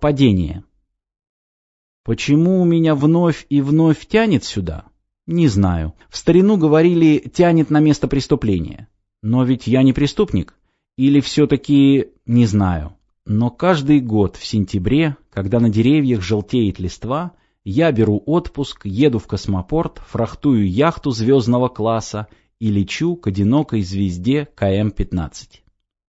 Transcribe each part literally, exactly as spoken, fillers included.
Совпадение. Почему меня вновь и вновь тянет сюда? Не знаю. В старину говорили, тянет на место преступления. Но ведь я не преступник. Или все-таки не знаю. Но каждый год в сентябре, когда на деревьях желтеет листва, я беру отпуск, еду в космопорт, фрахтую яхту звездного класса и лечу к одинокой звезде Ка Эм пятнадцать.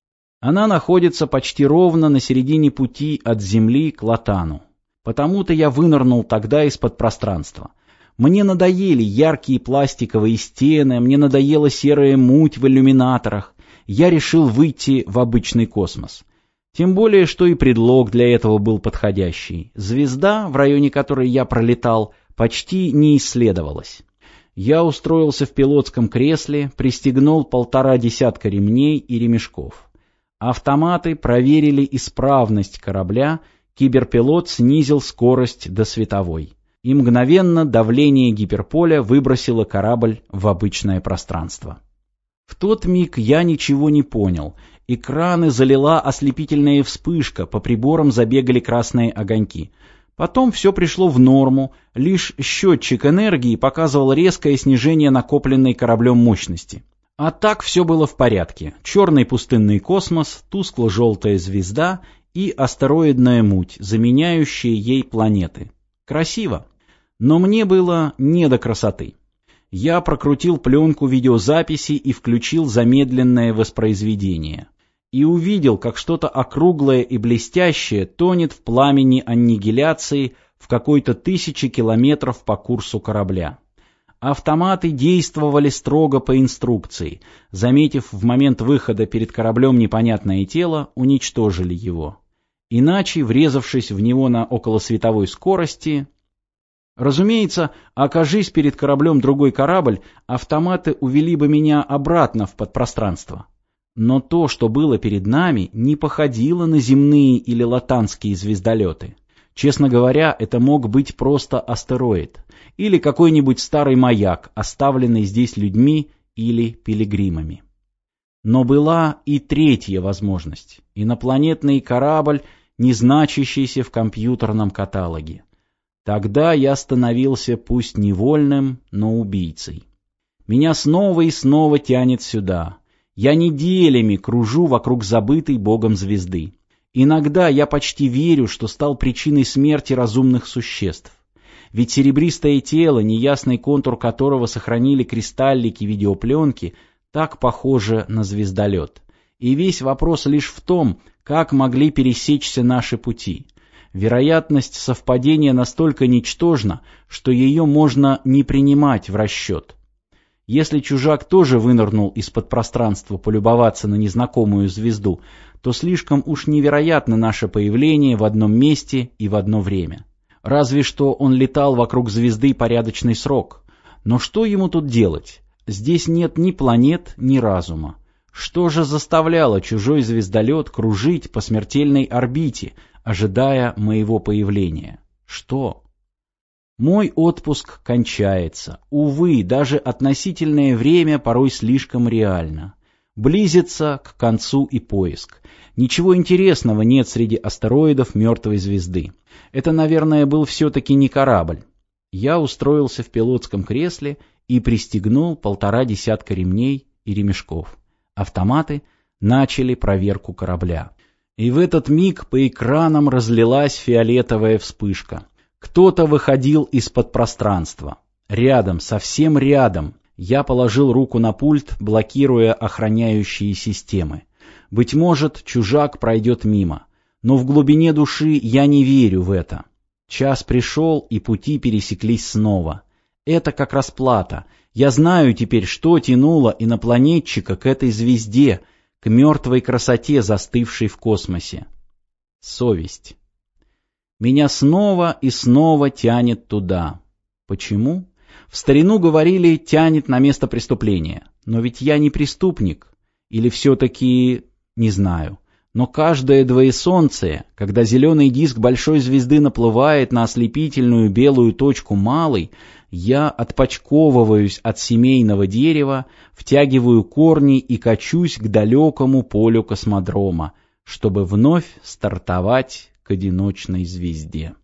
Она находится почти ровно на середине пути от Земли к Латану. Потому-то я вынырнул тогда из-под пространства. Мне надоели яркие пластиковые стены, мне надоела серая муть в иллюминаторах. Я решил выйти в обычный космос. Тем более, что и предлог для этого был подходящий. Звезда, в районе которой я пролетал, почти не исследовалась. Я устроился в пилотском кресле, пристегнул полтора десятка ремней и ремешков. Автоматы проверили исправность корабля, киберпилот снизил скорость до световой. И мгновенно давление гиперполя выбросило корабль в обычное пространство. В тот миг я ничего не понял. Экраны залила ослепительная вспышка, по приборам забегали красные огоньки. Потом все пришло в норму, лишь счетчик энергии показывал резкое снижение накопленной кораблем мощности. А так все было в порядке. Черный пустынный космос, тускло-желтая звезда и астероидная муть, заменяющая ей планеты. Красиво. Но мне было не до красоты. Я прокрутил пленку видеозаписи и включил замедленное воспроизведение. И увидел, как что-то округлое и блестящее тонет в пламени аннигиляции в какой-то тысячи километров по курсу корабля. Автоматы действовали строго по инструкции. Заметив в момент выхода перед кораблем непонятное тело, уничтожили его. Иначе, врезавшись в него на околосветовой скорости... Разумеется, окажись перед кораблем другой корабль, автоматы увели бы меня обратно в подпространство. Но то, что было перед нами, не походило на земные или латанские звездолеты. Честно говоря, это мог быть просто астероид. Или какой-нибудь старый маяк, оставленный здесь людьми или пилигримами. Но была и третья возможность. Инопланетный корабль, не значащийся в компьютерном каталоге. Тогда я становился пусть невольным, но убийцей. Меня снова и снова тянет сюда. Я неделями кружу вокруг забытой Богом звезды. Иногда я почти верю, что стал причиной смерти разумных существ. Ведь серебристое тело, неясный контур которого сохранили кристаллики видеопленки, так похоже на звездолет. И весь вопрос лишь в том, как могли пересечься наши пути. Вероятность совпадения настолько ничтожна, что ее можно не принимать в расчет. Если чужак тоже вынырнул из-под пространства полюбоваться на незнакомую звезду, то слишком уж невероятно наше появление в одном месте и в одно время. Разве что он летал вокруг звезды порядочный срок. Но что ему тут делать? Здесь нет ни планет, ни разума. Что же заставляло чужой звездолет кружить по смертельной орбите, ожидая моего появления? Что? Мой отпуск кончается. Увы, даже относительное время порой слишком реально. Близится к концу и поиск. Ничего интересного нет среди астероидов мертвой звезды. Это, наверное, был все-таки не корабль. Я устроился в пилотском кресле и пристегнул полтора десятка ремней и ремешков. Автоматы начали проверку корабля. И в этот миг по экранам разлилась фиолетовая вспышка. Кто-то выходил из-под пространства. Рядом, совсем рядом, я положил руку на пульт, блокируя охраняющие системы. Быть может, чужак пройдет мимо. Но в глубине души я не верю в это. Час пришел, и пути пересеклись снова. Это как расплата. Я знаю теперь, что тянуло инопланетчика к этой звезде, к мертвой красоте, застывшей в космосе. Совесть. Меня снова и снова тянет туда. Почему? В старину говорили, тянет на место преступления. Но ведь я не преступник. Или все-таки... не знаю. Но каждое двоесолнце, когда зеленый диск большой звезды наплывает на ослепительную белую точку малой, я отпочковываюсь от семейного дерева, втягиваю корни и качусь к далекому полю космодрома, чтобы вновь стартовать к одиночной звезде.